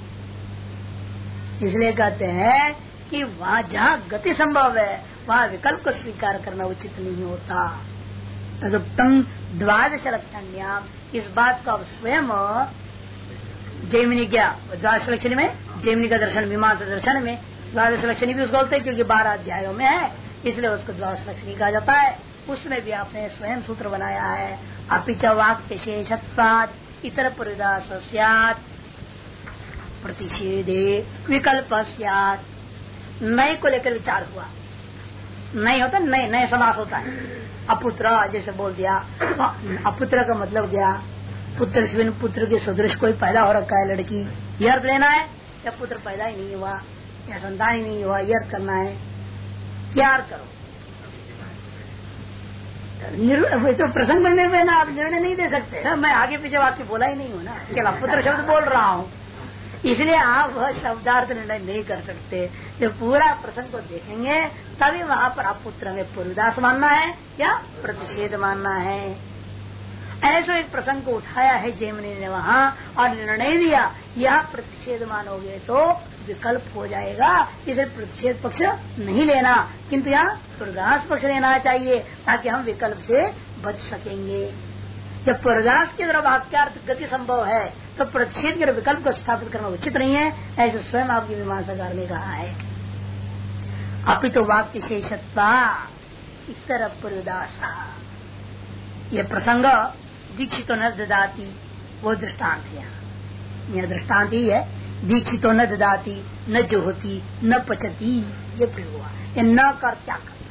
इसलिए कहते हैं कि वहाँ जहाँ गति संभव है वहाँ विकल्प को स्वीकार करना उचित नहीं होता। तदुक्तम द्वादश लक्षण्याम, इस बात को अब स्वयं जैमिनी क्या द्वादश लक्षणी में, जैमिनी का दर्शन मीमांसा दर्शन में द्वादश लक्षणी भी उसको बोलते हैं क्योंकि 12 अध्यायों में है, इसलिए उसको द्वादश लक्षणी कहा जाता है। उसमें भी आपने स्वयं सूत्र बनाया है, अपिच वाक्य शेषत्वात् इतर परिदास स्यात् प्रतिषेधे विकल्प स्यात्। नए को लेकर विचार हुआ, नए होता नए नए समास होता है। अपुत्र जैसे बोल दिया, अपुत्र का मतलब क्या? पुत्र से पुत्र के सदृश कोई पैदा हो रखा है लड़की, यह अर्थ लेना है, या पुत्र पैदा ही नहीं हुआ या संतान ही नहीं हुआ, यह अर्थ करना है। क्या अर्थ करो? तो प्रसंग बनने में ना आप निर्णय नहीं दे सकते ना, मैं आगे पीछे वाक्य बोला ही नहीं हूँ ना, केवल पुत्र शब्द बोल रहा हूँ, इसलिए आप वह शब्दार्थ निर्णय नहीं कर सकते। जब पूरा प्रसंग को देखेंगे तभी वहाँ पर आप पुत्र में पूर्वदास मानना है या प्रतिषेध मानना है। ऐसा एक प्रसंग को उठाया है जैमिनी ने वहाँ और निर्णय दिया, यह प्रतिषेध मानोगे तो विकल्प हो जाएगा, इसे प्रतिषेध पक्ष नहीं लेना, किंतु यहाँ पूर्वदास पक्ष लेना चाहिए ताकि हम विकल्प से बच सकेंगे। जब पूर्वदास के द्वारा वाक्यार्थ गति संभव है तो प्रतिषेध के विकल्प को स्थापित करना उचित नहीं है, ऐसे स्वयं आपकी मीमांसाकार ने कहा है। अभी तो वाक्य शेषत्वा इतर पूर्वदासा, ये प्रसंग दीक्षितो न ददाती वो दृष्टांत है। यह दृष्टांत ही है, दीक्षितो न ददाती न जोहती न पचती, ये प्रयोग हुआ। ये न कर क्या करना?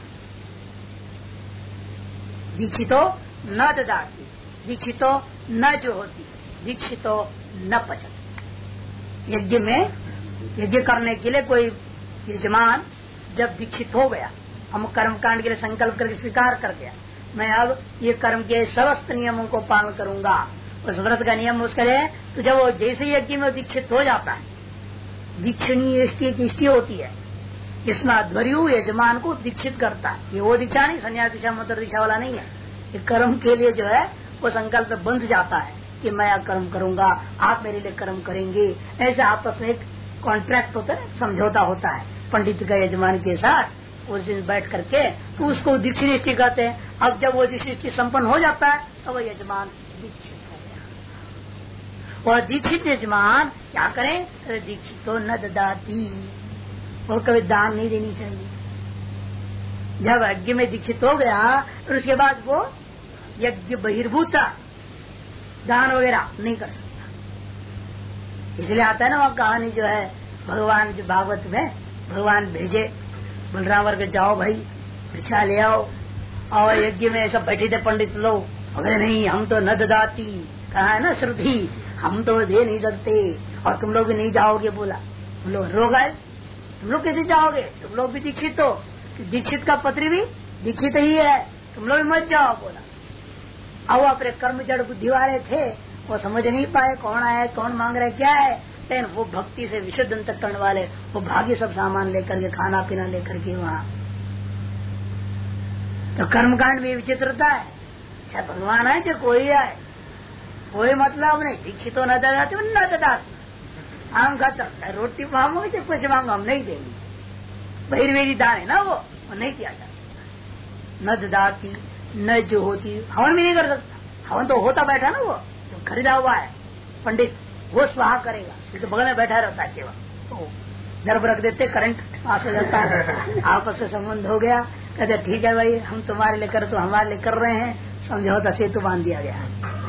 दीक्षितो न ददाती, दीक्षितो न जोहती, दीक्षितो न पचती। यज्ञ में यज्ञ करने के लिए कोई यजमान जब दीक्षित हो गया, हम कर्म कांड के लिए संकल्प करके स्वीकार कर गया, मैं अब ये कर्म के समस्त नियमों को पालन करूंगा, उस व्रत का नियम उसके लिए, तो जब वो जैसे यज्ञ में दीक्षित हो जाता है, दीक्षणीय इष्टि होती है, इसमें अध्वर्यु यजमान को दीक्षित करता है। ये वो दीक्षा नहीं, संन्यास दीक्षा मंत्र दीक्षा वाला नहीं है, ये कर्म के लिए जो है वो संकल्प बंध जाता है, कि मैं कर्म करूंगा, आप मेरे लिए कर्म करेंगे। ऐसे आपस में एक कॉन्ट्रैक्ट होता है, समझौता होता है पंडित का यजमान के साथ। उस दिन बैठ करके तो उसको दीक्षित कहते हैं। अब जब वो दीक्षित संपन्न हो जाता है तो वो यजमान दीक्षित हो गया। और दीक्षित यजमान क्या करें? अरे दीक्षित तो न ददाती, और कभी दान नहीं देनी चाहिए। जब यज्ञ में दीक्षित हो गया और उसके बाद वो यज्ञ बहिर्भूत दान वगैरह नहीं कर सकता। इसलिए आता है ना वह कहानी जो है भगवान जो भागवत में भगवान भेजे बलराम वर्ग जाओ भाई भिक्षा ले आओ, और यज्ञ में सब बैठे थे पंडित लोग, अरे नहीं हम तो न ददाती, कहा है ना श्रुति, हम तो दे नहीं सकते और तुम लोग भी नहीं जाओगे। बोला तुम लोग रो गए, तुम लोग कैसे जाओगे, तुम लोग भी दीक्षित हो, दीक्षित का पत्री भी दीक्षित ही है, तुम लोग भी मत जाओ। बोला अब वो अपने कर्म जड़ बुद्धि वाले थे, वो समझ नहीं पाए कौन आया कौन मांग रहे क्या है। लेकिन वो भक्ति से विशुद्ध अंतःकरण वाले वो भाग्य सब सामान लेकर के खाना पीना लेकर के वहाँ। तो कर्मकांड में विचित्रता है, चाहे भगवान आए चाहे कोई आए, कोई मतलब नहीं। दीक्षित न ददाते न ददाते, हम खत्म, रोटी मांगो चाहे कुछ मांगो हम नहीं देंगे। बहिर्वेदी दान है ना वो नहीं किया जा सकता। न ददाती न जो होती, हवन भी नहीं कर सकता। हवन तो होता बैठा ना, वो जो खरीदा हुआ है पंडित वो स्वाहा करेगा, तो बगल में बैठा रहता है केवल, तो दर्भ रख देते, करंट पास हो जाता है, आपस में संबंध हो गया। कहते ठीक है भाई हम तुम्हारे लिए कर तो हमारे लिए कर रहे हैं, समझौता सेतु बांध दिया गया।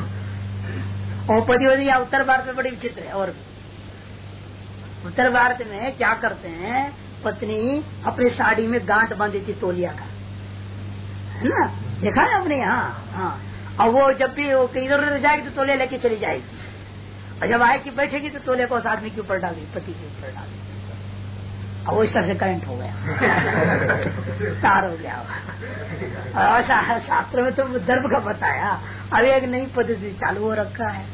औपतिवदी या उत्तर भारत में बड़ी विचित्र है। और उत्तर भारत में क्या करते हैं, पत्नी अपनी साड़ी में गांठ बांधी थी तौलिया का, है ना, देखा है अपने यहाँ। हाँ, और वो जब भी वो इधर उधर जाएगी तो तौलिया लेके चली जाएगी, और जब आएगी बैठेगी तो तौलिया को उस आदमी के ऊपर डालेगी, पति के ऊपर डालेगी। और वो इस तरह से करंट हो गया तार हो गया। और शास्त्र में तो दर्भ का बताया, अभी एक नई पद्धति चालू हो रखा है।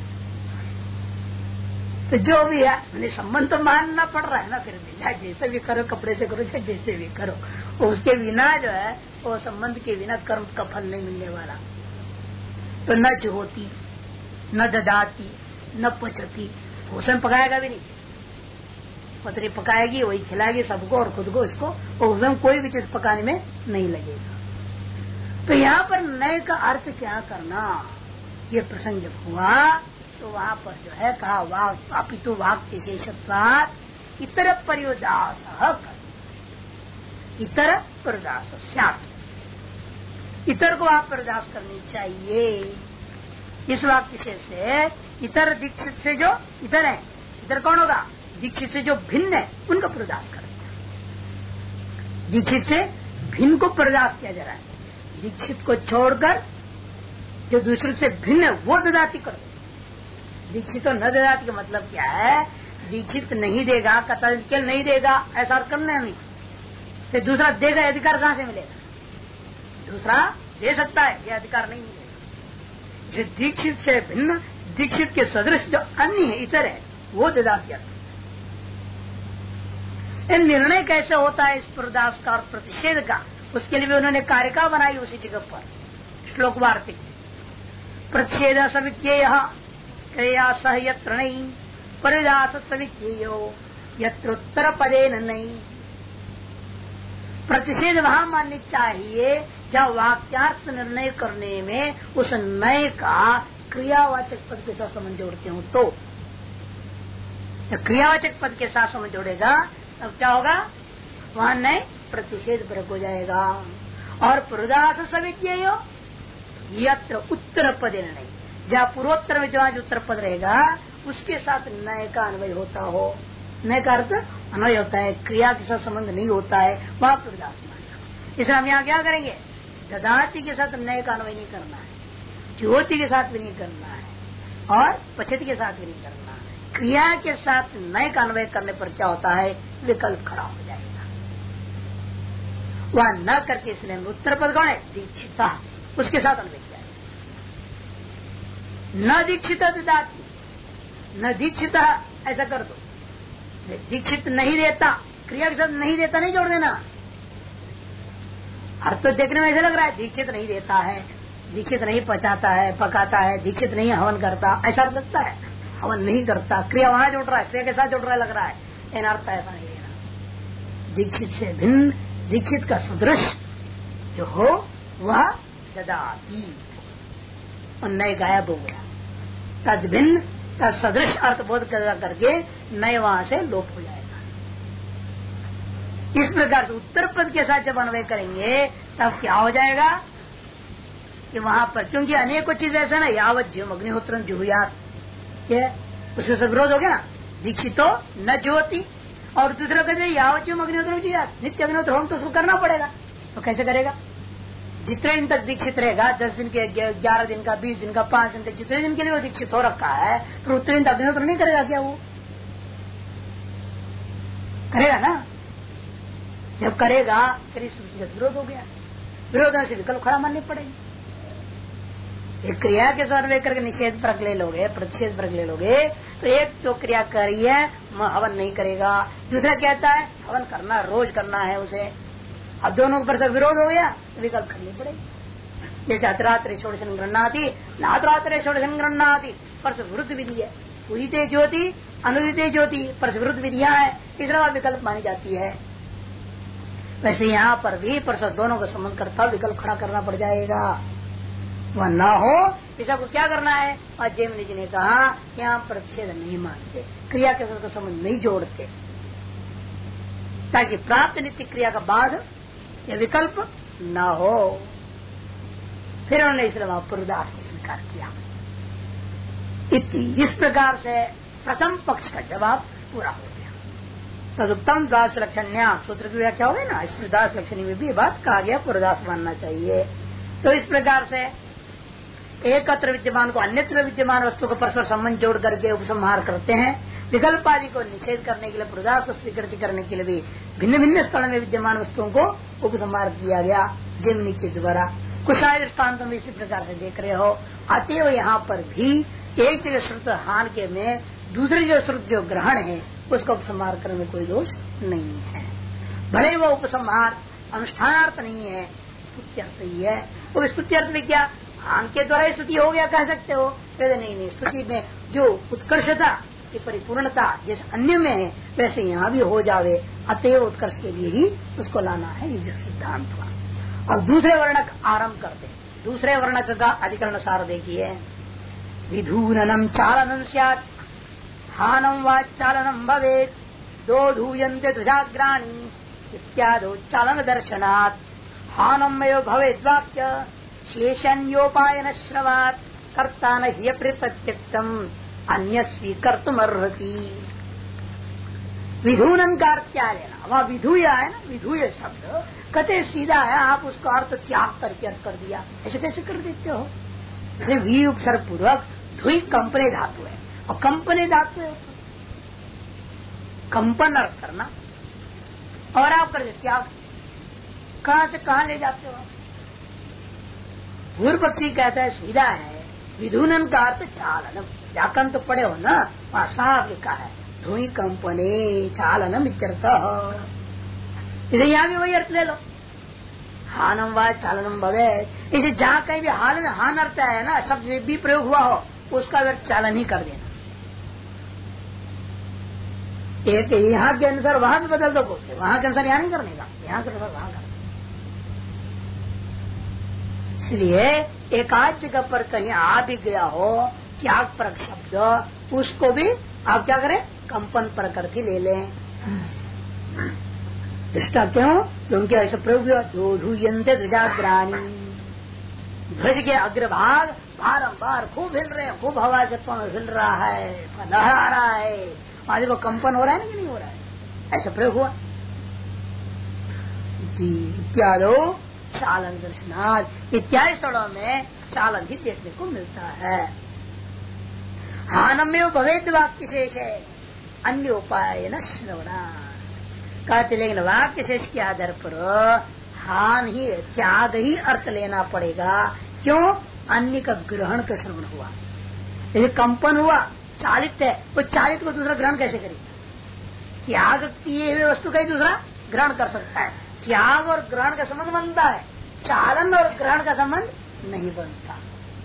तो जो भी है मैंने संबंध तो मानना पड़ रहा है ना, फिर भी चाहे जैसे भी करो, कपड़े से करो चाहे जैसे भी करो, उसके बिना जो है वो संबंध के बिना कर्म का फल नहीं मिलने वाला। तो न होती न ददाती न पचती, भूषण पकाएगा भी नहीं, पत्नी पकाएगी वही खिलाएगी सबको और खुद को, इसको भूषण कोई भी चीज पकाने में नहीं लगेगा। तो यहाँ पर नए का अर्थ क्या करना, ये प्रसंग जब हुआ तो वहाँ पर जो है कहा वाक अपितु वाक विशेषत्वात् इतर पर्युदास, इतर पर्युदास स्यात्, इतर को आप पर्युदास करनी चाहिए। इस वाक्य विशेष से इतर दीक्षित से जो इतर है, इतर कौन होगा, दीक्षित से जो भिन्न है उनका पर्युदास करें। दीक्षित से भिन्न को पर्युदास किया जा रहा है, दीक्षित को छोड़कर जो दूसरे से भिन्न है वो ददाती कर दो। दीक्षित और न ददाती का मतलब क्या है, दीक्षित नहीं देगा, कतल नहीं देगा ऐसा करना नहीं, फिर दूसरा देगा अधिकार कहाँ से मिलेगा, दूसरा दे सकता है यह अधिकार नहीं मिलेगा। जो दीक्षित से भिन्न, दीक्षित के सदृश जो अन्य है इतर है वो ददाती। निर्णय कैसे होता है इस पर्युदास का और प्रतिषेध का, उसके लिए भी उन्होंने कारिका बनाई उसी जगह पर श्लोक वार्तिक। प्रतिषेध सविज्ञेय क्रिया सह यत्र नहीं, पर्युदास सविज्ञेयो यत्रोत्तर पदे नहीं। प्रतिषेध वहां माननी चाहिए जब वाक्यार्थ निर्णय करने में उस नए का क्रियावाचक पद के साथ संबंध जोड़ते हो, तो क्रियावाचक पद के साथ संबंध जोड़ेगा तब क्या होगा, वहां नए प्रतिषेध परक हो जाएगा। और पर्युदास सविज्ञेय यत्र उत्तर पदे नहीं, जहाँ पूर्वोत्तर में जो उत्तर पद रहेगा उसके साथ नए का अन्वय होता हो, नए का अर्थ अन्वय होता है, क्रिया के साथ संबंध नहीं होता है, वहां पर्युदास मानेगा। इसलिए हम यहाँ क्या करेंगे, ददाती के साथ नए का अन्वय नहीं करना है, ज्योति के साथ भी नहीं करना है और पछित के साथ भी नहीं करना है। क्रिया के साथ नए का अन्वय करने पर क्या होता है, विकल्प खड़ा हो जाएगा। वह न करके इसलिए उत्तर पद कौन है, दीक्षिता, उसके साथ अन्वय किया है। न दीक्षित ददाती, न दीक्षित ऐसा कर दो, दीक्षित नहीं देता, क्रिया के साथ नहीं देता नहीं जोड़ देना। अर्थ तो देखने में ऐसा लग रहा है दीक्षित नहीं देता है, दीक्षित नहीं पचाता है, पकाता है, दीक्षित नहीं हवन करता, ऐसा लगता है। हवन नहीं करता, क्रिया वहां जुड़ रहा है, क्रिया के साथ जुड़ रहा है, लग रहा है, इन अर्थ ऐसा नहीं लेना। दीक्षित से भिन्न, दीक्षित का सदृश जो हो वह ददाती, और नए गायब हो गया। तद भिन्न तद सदृश अर्थ बोध करके नए वहां से लोप हो जाएगा। इस प्रकार से उत्तर पद के साथ जब अन्वय करेंगे तब क्या हो जाएगा कि वहां पर, क्योंकि अनेकों चीज ऐसा ना, यावत जीव अग्निहोत्र जुहुयात, उससे सब विरोध हो गया ना, दीक्षितो न ज्योति, और दूसरा कहते हैं यावत जीव अग्निहोत्र जुहुयात, नित्य अग्निहोत्र होम तो उसको करना पड़ेगा। तो कैसे करेगा? जितने दिन तक दीक्षित रहेगा, 10 दिन के, 11 दिन का, 20 दिन का, 5 दिन का, जितने दिन के लिए वो दीक्षित हो रखा है, फिर उतने दिन अग्निहोत्र नहीं करेगा क्या? वो करेगा ना। जब करेगा फिर इस विरोध हो गया, विरोध से विकल्प खड़ा माननी पड़ेगी। एक क्रिया के साथ लेकर के निषेध परक ले लोगे, प्रतिषेध परक ले लोगे, तो एक तो क्रिया करी है हवन नहीं करेगा, दूसरा कहता है हवन करना, रोज करना है उसे। अब दोनों पर से विरोध हो गया तो विकल्प करनी पड़ेगी। जैसे अतरात्र षोडशन गृहणाति, नातरात्र षोडशन गृहणाति, परस विरुद्ध विधि है। उदिते ज्योति, अनुदिते ज्योति, परस विरुद्ध विधियां है, तीसरा विकल्प मानी जाती है। वैसे यहाँ पर भी परसों दोनों का संबंध करता विकल्प खड़ा करना पड़ जाएगा। वह न हो इस सबको क्या करना है? और जैमिनी जी ने कहा यहाँ प्रतिषेध नहीं मानते, क्रिया के साथ संबंध नहीं जोड़ते, ताकि प्राप्त नित्य क्रिया का बाद यह विकल्प न हो। फिर उन्होंने इसलिए वहां पूर्वदास को स्वीकार किया। इस प्रकार से प्रथम पक्ष का जवाब पूरा हो गया। तदुत्तम दास लक्षण्या सूत्र की व्याख्या हो गई ना, इस दास लक्षणी में भी ये बात कहा गया पूर्वदास मानना चाहिए। तो इस प्रकार से एकत्र विद्यमान को अन्यत्र विद्यमान वस्तु को परस्पर संबंध जोड़ करके उपसंहार करते हैं। विकल्प आदि को निषेध करने के लिए, पूर्वदास को स्वीकृति करने के लिए भी भिन्न भिन्न स्थल में विद्यमान वस्तुओं को उपसंहार किया गया जैमिनी के द्वारा। कुछ सारे दृष्टान्तों में इसी प्रकार से देख रहे हो। अतएव यहाँ पर भी एक जगह श्रुत हान के में दूसरी जो श्रुत जो ग्रहण है उसका उपसंहार करने में कोई दोष नहीं है। भले वह उपसंहार अनुष्ठानार्थ नहीं है, स्तुत्यर्थ ही है। वो स्तुत्यर्थ में क्या हान के द्वारा स्तुति हो गया कह सकते हो? नहीं, स्तुति में जो उत्कर्षता की परिपूर्णता जैसे अन्य में है वैसे यहाँ भी हो जावे, अतएव उत्कर्ष के लिए ही उसको लाना है, ये जो सिद्धांत हुआ। और दूसरे वर्णक आरंभ करते, दूसरे वर्णक का अधिकरण सार देखिए। विधूननम चालनम स्यात् हानम वा चालनम भवेत्, दो धूयन्ते ध्वजाग्राणी इत्यादो चालन दर्शनात्, हानमेव भवेत् वाक्य शेषन्योपायन श्रवात्, कर्ता न हि प्रत्यक्तम अन्य स्वीकर्तुमर्हति। विधूनन का अर्थ क्या लेना? वहाँ विधूय है ना, विधूय शब्द कते सीधा है, आप उसका अर्थ त्याग करके अर्थ कर दिया, ऐसे कैसे कर देते हो? वी उपसर्ग पूर्वक धुई कंपनी धातु है, और कंपनी धातु है तो कंपन अर्थ करना, और आप कर देते त्याग। कहां से कहां ले जाते हो? पूर्व पक्षी कहता है सीधा है, विधूनन का अर्थ चालनम, व्याकरण तो पढ़े हो ना, वहां साफ लिखा है धुई कंपनी चालनम इत्यर्थ। इसे यहाँ भी वही अर्थ ले लो, हानम व चालनम भवे। इसे जहाँ कहीं भी हाल हान अर्थ है ना, शब्द से भी प्रयोग हुआ हो उसका अर्थ चालन ही कर देना। एक यहाँ के अनुसार वहां भी बदल दो, बोलते वहां के अनुसार यहाँ नहीं करने का, यहाँ के अनुसार वहां करना। इसलिए एकाध जगह पर कहीं आ भी गया हो त्याग परक शब्द, उसको भी आप क्या करें? कंपन प्रकृति ले लें। दृष्टा क्यों? क्योंकि ऐसा प्रयोग हुआ, दो धूयन्ते ध्वजाग्राणी, ध्वज के अग्रभाग बारंबार खूब हिल रहे हैं, खूब हवा से हिल रहा है, लहरा रहा है, आदि को कंपन हो रहा है ना कि नहीं हो रहा है? ऐसा प्रयोग हुआ। इत्यादो चालन दर्शनार्थ, इत्यादि स्थलों में चालन ही देखने को मिलता है। हानमेव भवेद वाक्य शेष है, अन्य उपाय न श्रवणा कहते, लेकिन वाक्य शेष के आधार पर हान ही त्याग ही अर्थ लेना पड़ेगा। क्यों? अन्य का ग्रहण का श्रवण हुआ, यदि कंपन हुआ, चालित है, वो चालित को दूसरा ग्रहण कैसे करेगा? त्याग किए हुए वस्तु का ही दूसरा ग्रहण कर सकता है। त्याग और ग्रहण का संबंध बनता है, चालन और ग्रहण का संबंध नहीं बनता।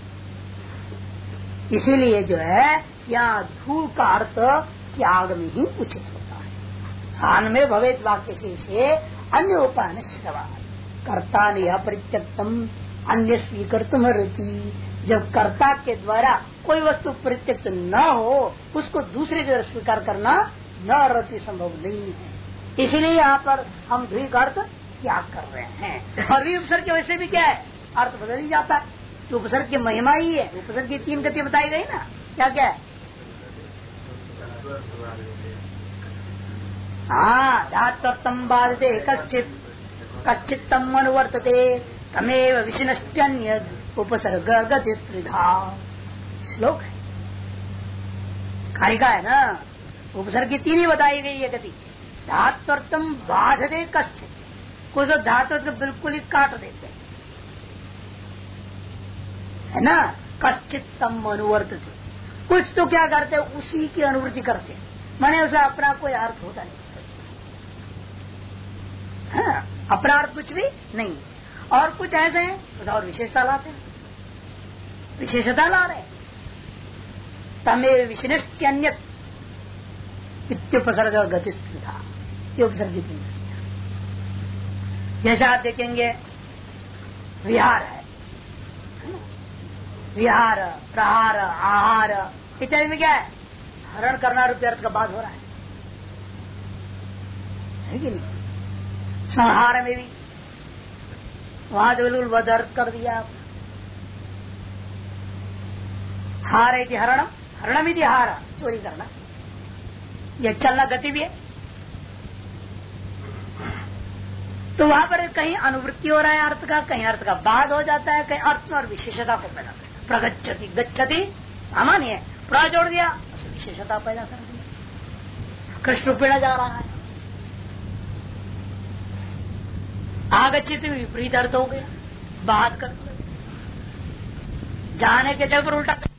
इसीलिए जो है यहाँ धूल का अर्थ त्याग में ही उचित होता है। हान में भवेत वाक्य से अन्य उपाय श्रवा कर्ता ने अपरित्यक्तम अन्य स्वीकर्तुम रति। जब कर्ता के द्वारा कोई वस्तु परित्यक्त न हो उसको दूसरे की तरफ स्वीकार करना न रति संभव नहीं है। इसीलिए यहाँ पर हम द्वि का अर्थ त्याग कर रहे हैं। और उपसर्ग के वैसे भी क्या है, अर्थ बदल ही जाता है। तो उपसर्ग की महिमा ही है। उपसर्ग की 3 गति बताई गई ना, क्या क्या है। हाँ, धात्वर्थम बाधते कश्चित कश्चित तम अनुवर्तते तमेव विशिनष्ट्यन्य उपसर्ग गति स्त्रिधा। श्लोक है, कारिका है ना। उपसर्ग की 3 ही बताई गई है गति। धात्वर्थम बाधते कश्चित, कुछ तो धातु को बिल्कुल ही काट देते है ना। कश्चित तम अनुवर्तते, कुछ तो क्या करते उसी की अनुवृत्ति करते, माने उसे अपना कोई अर्थ होता नहीं। हाँ, अपना अर्थ कुछ भी नहीं। और कुछ ऐसे हैं उसे और विशेषता लाते हैं, विशेषता ला रहे। तमेव विशिष्टन्यत इत्युपसर्ग गति स्थिता, ये उपसर्ग। जैसे आप देखेंगे विहार है, विहार, प्रहार, आहार इत्यादि में क्या है, हरण करना रूपी अर्थ का बात हो रहा है कि नहीं। संहार में भी वहां तो बिल्कुल वध अर्थ कर दिया। हार इति हरणम, हरणम इति हार, चोरी करना। यह चलना गति भी है। तो वहां पर कहीं अनुवृत्ति हो रहा है अर्थ का, कहीं अर्थ का बाद हो जाता है, कहीं अर्थ और विशेषता को पैदा करता है। प्रगच्छति गच्छति सामान्य है, प्रा जोड़ दिया विशेषता पैदा कर दिया। कृष्ण पीड़ा जा रहा है, आगच्छित विपरीत अर्थ हो गया, बात कर जाने के जगह पर उल्टा